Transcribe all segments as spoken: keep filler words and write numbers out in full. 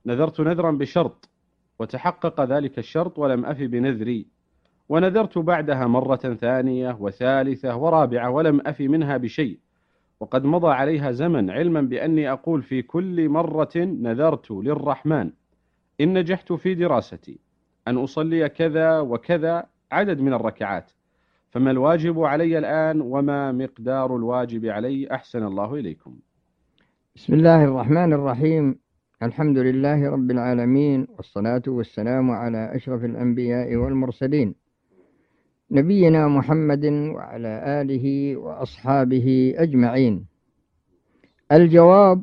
نذرت نذرا بشرط وتحقق ذلك الشرط ولم أف بنذري، ونذرت بعدها مرة ثانية وثالثة ورابعة ولم أف منها بشيء، وقد مضى عليها زمن، علما بأني أقول في كل مرة نذرت للرحمن إن نجحت في دراستي أن أصلي كذا وكذا عدد من الركعات، فما الواجب علي الآن وما مقدار الواجب علي؟ أحسن الله إليكم. بسم الله الرحمن الرحيم. الحمد لله رب العالمين، والصلاة والسلام على أشرف الأنبياء والمرسلين، نبينا محمد وعلى آله وأصحابه أجمعين. الجواب: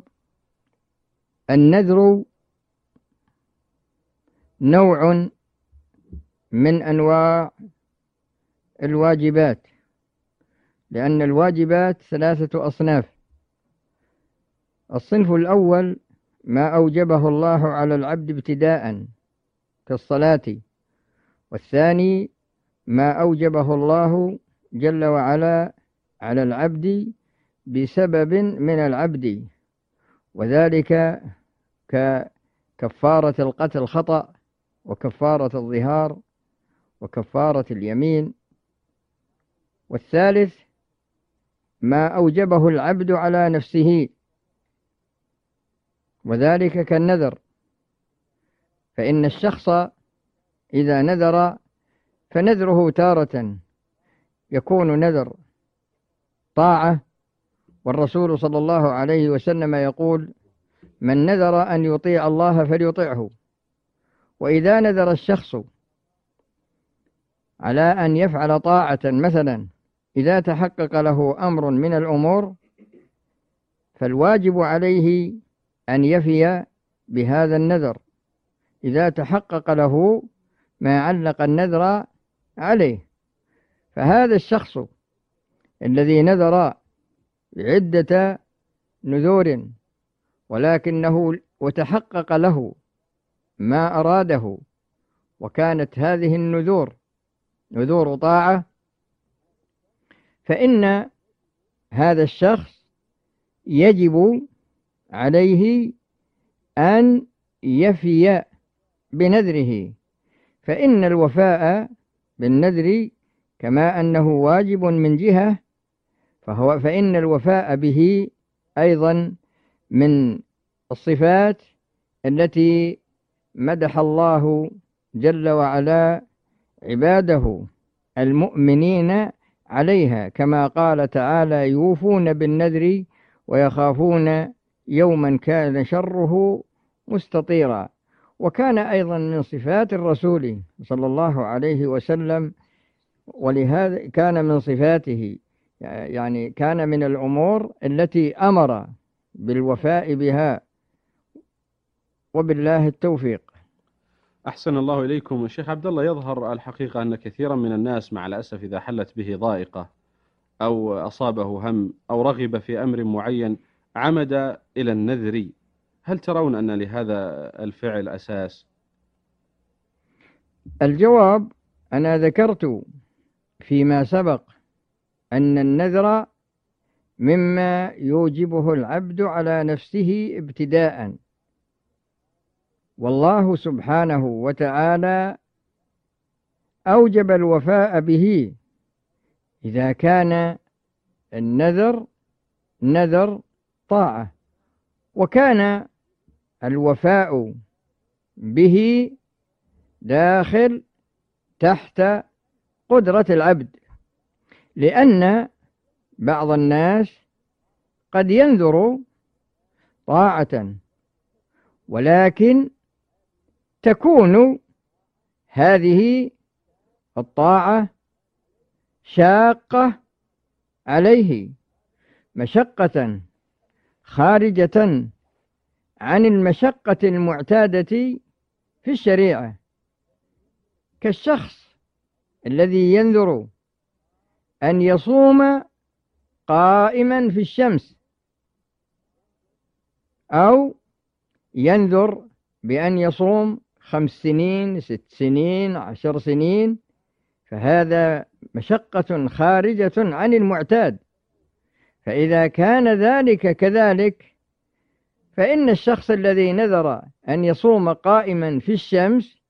النذر نوع من أنواع الواجبات، لأن الواجبات ثلاثة أصناف. الصنف الأول ما أوجبه الله على العبد ابتداء كالصلاة، والثاني ما أوجبه الله جل وعلا على العبد بسبب من العبد، وذلك ككفارة القتل خطأ، وكفارة الظهار، وكفارة اليمين. والثالث ما أوجبه العبد على نفسه، وذلك كالنذر، فإن الشخص إذا نذر فنذره تارة يكون نذر طاعة، والرسول صلى الله عليه وسلم يقول: من نذر أن يطيع الله فليطيعه. وإذا نذر الشخص على أن يفعل طاعة، مثلا إذا تحقق له أمر من الأمور، فالواجب عليه أن يفي بهذا النذر إذا تحقق له ما علق النذر عليه. فهذا الشخص الذي نذر عدة نذور ولكنه وتحقق له ما أراده، وكانت هذه النذور نذور طاعة، فإن هذا الشخص يجب عليه أن يفي بنذره، فإن الوفاء بالنذر كما أنه واجب من جهة، فهو فإن الوفاء به أيضا من الصفات التي مدح الله جل وعلا عباده المؤمنين عليها، كما قال تعالى: يوفون بالنذر ويخافون يوما كان شره مستطيرا. وكان أيضا من صفات الرسول صلى الله عليه وسلم، ولهذا كان من صفاته، يعني كان من الأمور التي أمر بالوفاء بها، وبالله التوفيق. أحسن الله إليكم. الشيخ عبد الله، يظهر الحقيقة أن كثيرا من الناس مع الأسف إذا حلت به ضائقة أو أصابه هم أو رغب في أمر معين عمد إلى النذر، هل ترون أن لهذا الفعل أساس؟ الجواب: أنا ذكرت فيما سبق أن النذر مما يوجبه العبد على نفسه ابتداء، والله سبحانه وتعالى أوجب الوفاء به إذا كان النذر نذر طاعة، وكان الوفاء به داخل تحت قدرة العبد، لأن بعض الناس قد ينذر طاعة ولكن تكون هذه الطاعة شاقة عليه، مشقة خارجة عن المشقة المعتادة في الشريعة، كالشخص الذي ينذر أن يصوم قائما في الشمس، أو ينذر بأن يصوم خمس سنين ست سنين عشر سنين، فهذا مشقة خارجة عن المعتاد. فإذا كان ذلك كذلك فإن الشخص الذي نذر أن يصوم قائما في الشمس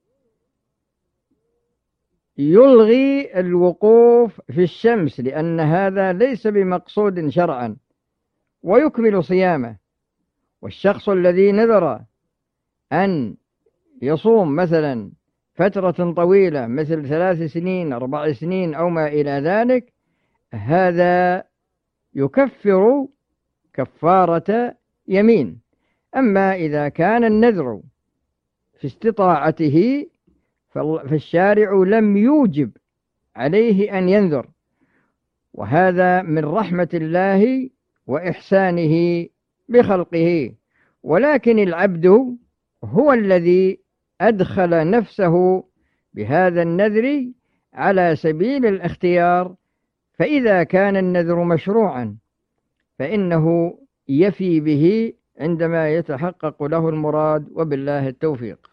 يلغي الوقوف في الشمس، لأن هذا ليس بمقصود شرعا، ويكمل صيامه. والشخص الذي نذر أن يصوم مثلا فترة طويلة مثل ثلاث سنين أربع سنين أو ما إلى ذلك، هذا يكفر كفارة يمين. أما إذا كان النذر في استطاعته فالشارع لم يوجب عليه أن ينذر، وهذا من رحمة الله وإحسانه بخلقه. ولكن العبد هو الذي أدخل نفسه بهذا النذر على سبيل الاختيار، فإذا كان النذر مشروعا فإنه يفي به عندما يتحقق له المراد، وبالله التوفيق.